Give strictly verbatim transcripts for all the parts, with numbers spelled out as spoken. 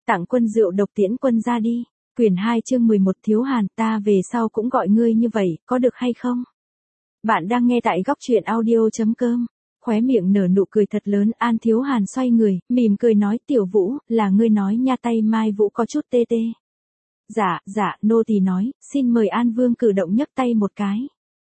Tặng quân rượu độc tiễn quân ra đi. Quyển hai chương mười một Thiếu Hàn, ta về sau cũng gọi ngươi như vậy, có được hay không? Bạn đang nghe tại góc truyện audio.com. Khóe miệng nở nụ cười thật lớn, An Thiếu Hàn xoay người, mỉm cười nói, Tiểu Vũ, là ngươi nói nha. Tay Mai Vũ có chút tê tê. Dạ, dạ, nô tỳ nói, xin mời An Vương cử động nhấc tay một cái.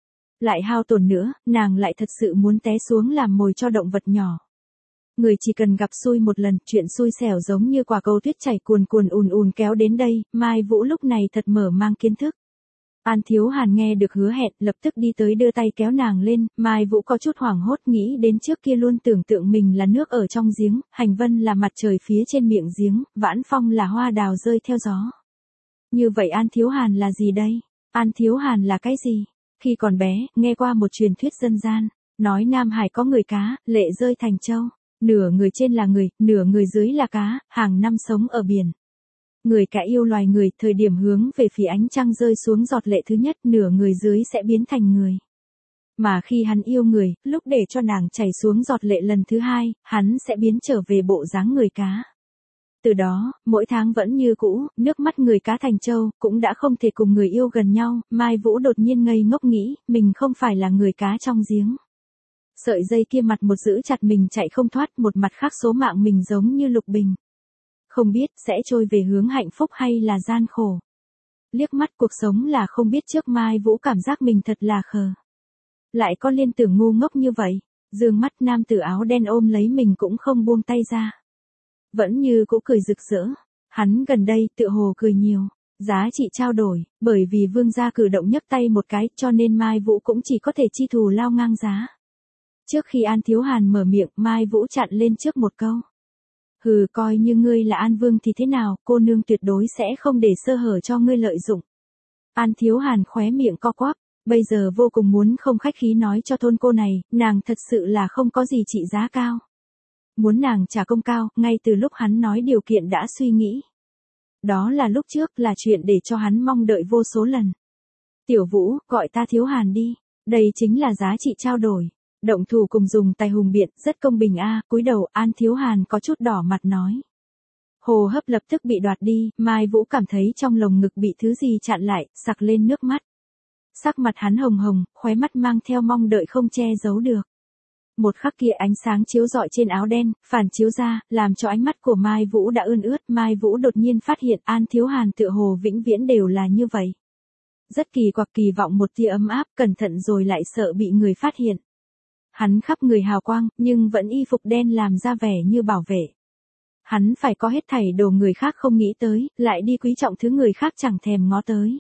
Lại hao tổn nữa, nàng lại thật sự muốn té xuống làm mồi cho động vật nhỏ. Người chỉ cần gặp xui một lần, chuyện xui xẻo giống như quả cầu tuyết chảy cuồn cuồn ùn ùn kéo đến đây, Mai Vũ lúc này thật mở mang kiến thức. An Thiếu Hàn nghe được hứa hẹn, lập tức đi tới đưa tay kéo nàng lên, Mai Vũ có chút hoảng hốt nghĩ đến trước kia luôn tưởng tượng mình là nước ở trong giếng, Hành Vân là mặt trời phía trên miệng giếng, Vãn Phong là hoa đào rơi theo gió. Như vậy An Thiếu Hàn là gì đây? An Thiếu Hàn là cái gì? Khi còn bé, nghe qua một truyền thuyết dân gian, nói Nam Hải có người cá, lệ rơi thành châu. Nửa người trên là người, nửa người dưới là cá, hàng năm sống ở biển. Người cá yêu loài người, thời điểm hướng về phía ánh trăng rơi xuống giọt lệ thứ nhất, nửa người dưới sẽ biến thành người. Mà khi hắn yêu người, lúc để cho nàng chảy xuống giọt lệ lần thứ hai, hắn sẽ biến trở về bộ dáng người cá. Từ đó, mỗi tháng vẫn như cũ, nước mắt người cá thành châu, cũng đã không thể cùng người yêu gần nhau, Mai Vũ đột nhiên ngây ngốc nghĩ, mình không phải là người cá trong giếng. Sợi dây kia mặt một giữ chặt mình chạy không thoát, một mặt khác số mạng mình giống như lục bình. Không biết sẽ trôi về hướng hạnh phúc hay là gian khổ. Liếc mắt cuộc sống là không biết trước, Mai Vũ cảm giác mình thật là khờ. Lại có liên tưởng ngu ngốc như vậy, dương mắt nam tử áo đen ôm lấy mình cũng không buông tay ra. Vẫn như cũ cười rực rỡ, hắn gần đây tự hồ cười nhiều, giá trị trao đổi, bởi vì vương gia cử động nhấc tay một cái cho nên Mai Vũ cũng chỉ có thể chi thù lao ngang giá. Trước khi An Thiếu Hàn mở miệng, Mai Vũ chặn lên trước một câu. Hừ, coi như ngươi là An Vương thì thế nào, cô nương tuyệt đối sẽ không để sơ hở cho ngươi lợi dụng. An Thiếu Hàn khóe miệng co quắp, bây giờ vô cùng muốn không khách khí nói cho thôn cô này, nàng thật sự là không có gì trị giá cao. Muốn nàng trả công cao, ngay từ lúc hắn nói điều kiện đã suy nghĩ. Đó là lúc trước, là chuyện để cho hắn mong đợi vô số lần. Tiểu Vũ, gọi ta Thiếu Hàn đi, đây chính là giá trị trao đổi. Động thủ cùng dùng tài hùng biện, rất công bình a. À, cúi đầu, An Thiếu Hàn có chút đỏ mặt nói. Hồ hấp lập tức bị đoạt đi, Mai Vũ cảm thấy trong lồng ngực bị thứ gì chặn lại, sặc lên nước mắt. Sắc mặt hắn hồng hồng, khóe mắt mang theo mong đợi không che giấu được. Một khắc kia ánh sáng chiếu rọi trên áo đen, phản chiếu ra, làm cho ánh mắt của Mai Vũ đã ươn ướt. Mai Vũ đột nhiên phát hiện An Thiếu Hàn tựa hồ vĩnh viễn đều là như vậy. Rất kỳ quặc, kỳ vọng một tia ấm áp, cẩn thận rồi lại sợ bị người phát hiện. Hắn khắp người hào quang, nhưng vẫn y phục đen làm ra vẻ như bảo vệ. Hắn phải có hết thảy đồ người khác không nghĩ tới, lại đi quý trọng thứ người khác chẳng thèm ngó tới.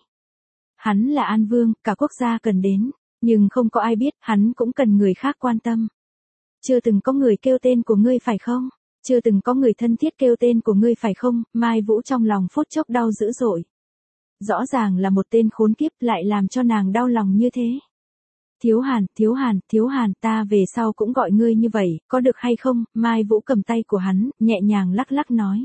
Hắn là An Vương, cả quốc gia cần đến, nhưng không có ai biết, hắn cũng cần người khác quan tâm. Chưa từng có người kêu tên của ngươi phải không? Chưa từng có người thân thiết kêu tên của ngươi phải không? Mai Vũ trong lòng phút chốc đau dữ dội. Rõ ràng là một tên khốn kiếp lại làm cho nàng đau lòng như thế. Thiếu Hàn, Thiếu Hàn, Thiếu Hàn, ta về sau cũng gọi ngươi như vậy, có được hay không? Mai Vũ cầm tay của hắn, nhẹ nhàng lắc lắc nói.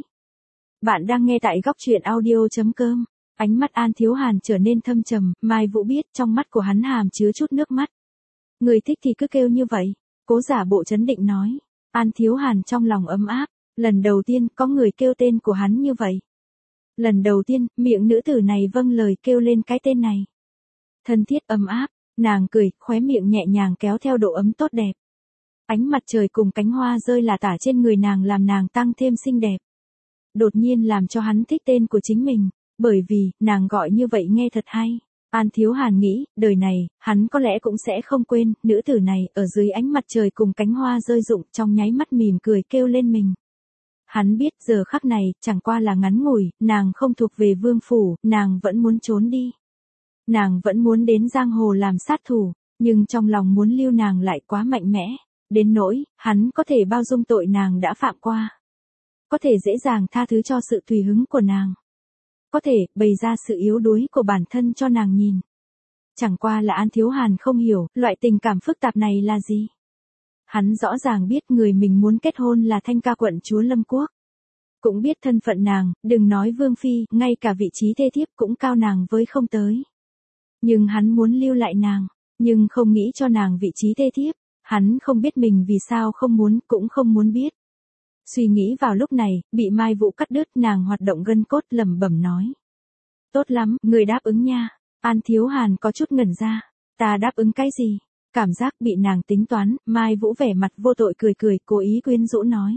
Bạn đang nghe tại góc truyện audio.com. Ánh mắt An Thiếu Hàn trở nên thâm trầm, Mai Vũ biết trong mắt của hắn hàm chứa chút nước mắt. Người thích thì cứ kêu như vậy, cố giả bộ trấn định nói. An Thiếu Hàn trong lòng ấm áp, lần đầu tiên có người kêu tên của hắn như vậy. Lần đầu tiên, miệng nữ tử này vâng lời kêu lên cái tên này. Thân thiết ấm áp. Nàng cười, khóe miệng nhẹ nhàng kéo theo độ ấm tốt đẹp. Ánh mặt trời cùng cánh hoa rơi lả tả trên người nàng làm nàng tăng thêm xinh đẹp. Đột nhiên làm cho hắn thích tên của chính mình, bởi vì, nàng gọi như vậy nghe thật hay. An Thiếu Hàn nghĩ, đời này, hắn có lẽ cũng sẽ không quên, nữ tử này, ở dưới ánh mặt trời cùng cánh hoa rơi rụng trong nháy mắt mỉm cười kêu lên mình. Hắn biết giờ khắc này, chẳng qua là ngắn ngủi, nàng không thuộc về vương phủ, nàng vẫn muốn trốn đi. Nàng vẫn muốn đến giang hồ làm sát thủ, nhưng trong lòng muốn lưu nàng lại quá mạnh mẽ, đến nỗi, hắn có thể bao dung tội nàng đã phạm qua. Có thể dễ dàng tha thứ cho sự tùy hứng của nàng. Có thể bày ra sự yếu đuối của bản thân cho nàng nhìn. Chẳng qua là An Thiếu Hàn không hiểu, loại tình cảm phức tạp này là gì. Hắn rõ ràng biết người mình muốn kết hôn là Thanh Ca quận chúa Lâm Quốc. Cũng biết thân phận nàng, đừng nói vương phi, ngay cả vị trí thê thiếp cũng cao nàng với không tới. Nhưng hắn muốn lưu lại nàng, nhưng không nghĩ cho nàng vị trí thê thiếp, hắn không biết mình vì sao không muốn, cũng không muốn biết. Suy nghĩ vào lúc này, bị Mai Vũ cắt đứt, nàng hoạt động gân cốt lẩm bẩm nói. Tốt lắm, người đáp ứng nha. An Thiếu Hàn có chút ngẩn ra. Ta đáp ứng cái gì? Cảm giác bị nàng tính toán, Mai Vũ vẻ mặt vô tội cười cười, cố ý quyến rũ nói.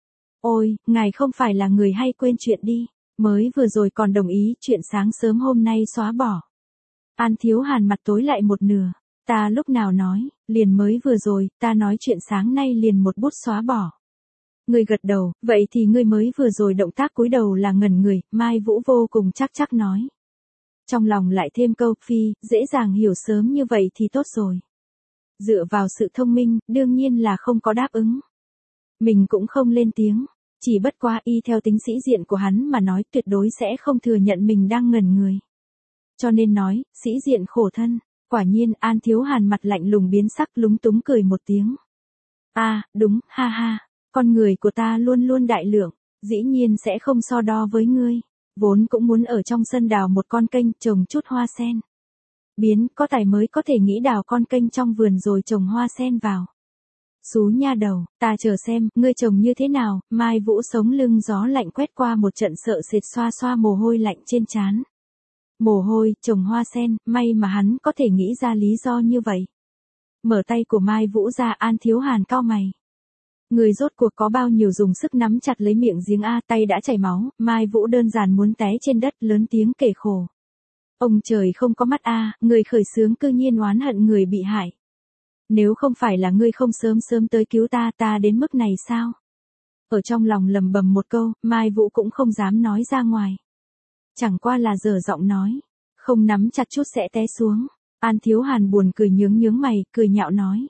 Ôi, ngài không phải là người hay quên chuyện đi. Mới vừa rồi còn đồng ý chuyện sáng sớm hôm nay xóa bỏ. An Thiếu Hàn mặt tối lại một nửa. Ta lúc nào nói, liền mới vừa rồi, ta nói chuyện sáng nay liền một bút xóa bỏ. Ngươi gật đầu, vậy thì ngươi mới vừa rồi động tác cúi đầu là ngẩn người, Mai Vũ vô cùng chắc chắc nói. Trong lòng lại thêm câu, phi, dễ dàng hiểu sớm như vậy thì tốt rồi. Dựa vào sự thông minh, đương nhiên là không có đáp ứng. Mình cũng không lên tiếng, chỉ bất quá y theo tính sĩ diện của hắn mà nói tuyệt đối sẽ không thừa nhận mình đang ngẩn người. Cho nên nói, sĩ diện khổ thân, quả nhiên An Thiếu Hàn mặt lạnh lùng biến sắc lúng túng cười một tiếng. A, à, đúng, ha ha, con người của ta luôn luôn đại lượng, dĩ nhiên sẽ không so đo với ngươi, vốn cũng muốn ở trong sân đào một con kênh trồng chút hoa sen. Biến, có tài mới có thể nghĩ đào con kênh trong vườn rồi trồng hoa sen vào. Xú nha đầu, ta chờ xem, ngươi trồng như thế nào, Mai Vũ sống lưng gió lạnh quét qua một trận sợ sệt xoa xoa mồ hôi lạnh trên trán. Mồ hôi, trồng hoa sen, may mà hắn có thể nghĩ ra lý do như vậy. Mở tay của Mai Vũ ra, An Thiếu Hàn cau mày. Người rốt cuộc có bao nhiêu dùng sức nắm chặt lấy miệng giếng a, tay đã chảy máu, Mai Vũ đơn giản muốn té trên đất lớn tiếng kể khổ. Ông trời không có mắt a, người khởi xướng cư nhiên oán hận người bị hại. Nếu không phải là ngươi không sớm sớm tới cứu ta, ta đến mức này sao? Ở trong lòng lầm bầm một câu, Mai Vũ cũng không dám nói ra ngoài. Chẳng qua là dở giọng nói, không nắm chặt chút sẽ té xuống. An Thiếu Hàn buồn cười nhướng nhướng mày, cười nhạo nói.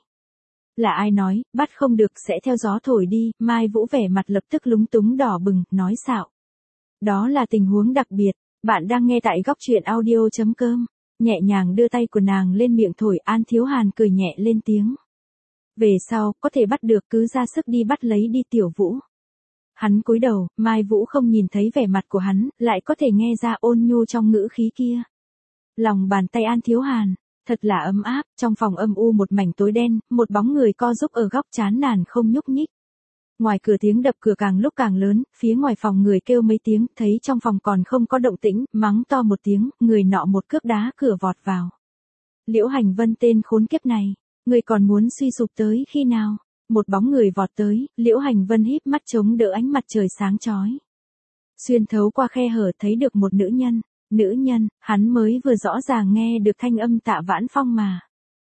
Là ai nói, bắt không được sẽ theo gió thổi đi, Mai Vũ vẻ mặt lập tức lúng túng đỏ bừng, nói xạo. Đó là tình huống đặc biệt, bạn đang nghe tại góc truyện audio chấm com. Nhẹ nhàng đưa tay của nàng lên miệng thổi, An Thiếu Hàn cười nhẹ lên tiếng. Về sau, có thể bắt được cứ ra sức đi bắt lấy đi Tiểu Vũ. Hắn cúi đầu, Mai Vũ không nhìn thấy vẻ mặt của hắn, lại có thể nghe ra ôn nhu trong ngữ khí kia. Lòng bàn tay An Thiếu Hàn, thật là ấm áp, trong phòng âm u một mảnh tối đen, một bóng người co giúp ở góc chán nản không nhúc nhích. Ngoài cửa tiếng đập cửa càng lúc càng lớn, phía ngoài phòng người kêu mấy tiếng, thấy trong phòng còn không có động tĩnh, mắng to một tiếng, người nọ một cước đá cửa vọt vào. Liễu Hành Vân tên khốn kiếp này, người còn muốn suy sụp tới khi nào? Một bóng người vọt tới, Liễu Hành Vân híp mắt chống đỡ ánh mặt trời sáng chói. Xuyên thấu qua khe hở thấy được một nữ nhân, nữ nhân, hắn mới vừa rõ ràng nghe được thanh âm Tạ Vãn Phong mà.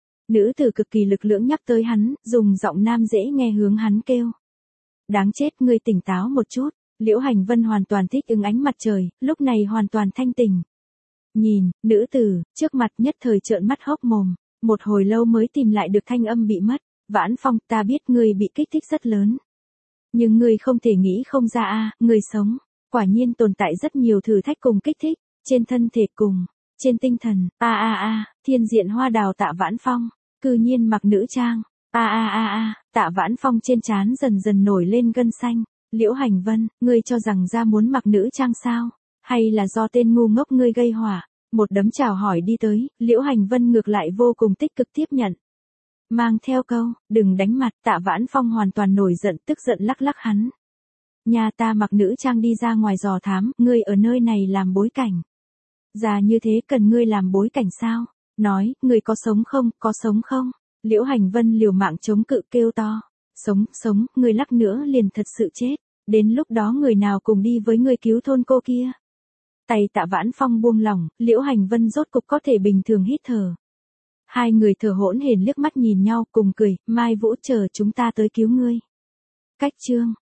Nữ tử cực kỳ lực lưỡng nhắc tới hắn, dùng giọng nam dễ nghe hướng hắn kêu. Đáng chết, ngươi tỉnh táo một chút. Liễu Hành Vân hoàn toàn thích ứng ánh mặt trời, lúc này hoàn toàn thanh tỉnh. Nhìn, nữ tử, trước mặt nhất thời trợn mắt hốc mồm, một hồi lâu mới tìm lại được thanh âm bị mất. Vãn Phong, ta biết ngươi bị kích thích rất lớn. Nhưng ngươi không thể nghĩ không ra a, à, ngươi sống, quả nhiên tồn tại rất nhiều thử thách cùng kích thích, trên thân thể cùng, trên tinh thần, a a a, thiên diện hoa đào Tạ Vãn Phong, cư nhiên mặc nữ trang. A a a a, Tạ Vãn Phong trên trán dần dần nổi lên gân xanh. Liễu Hành Vân, ngươi cho rằng ra muốn mặc nữ trang sao? Hay là do tên ngu ngốc ngươi gây họa? Một đấm chào hỏi đi tới, Liễu Hành Vân ngược lại vô cùng tích cực tiếp nhận. Mang theo câu, đừng đánh mặt, Tạ Vãn Phong hoàn toàn nổi giận, tức giận lắc lắc hắn. Nhà ta mặc nữ trang đi ra ngoài dò thám, ngươi ở nơi này làm bối cảnh. Già như thế cần ngươi làm bối cảnh sao? Nói, ngươi có sống không, có sống không? Liễu Hành Vân liều mạng chống cự kêu to. Sống, sống, người lắc nữa liền thật sự chết. Đến lúc đó người nào cùng đi với người cứu thôn cô kia. Tay Tạ Vãn Phong buông lỏng, Liễu Hành Vân rốt cục có thể bình thường hít thở. Hai người thở hỗn hển liếc mắt nhìn nhau cùng cười, Mai Vũ chờ chúng ta tới cứu ngươi. Cách chương.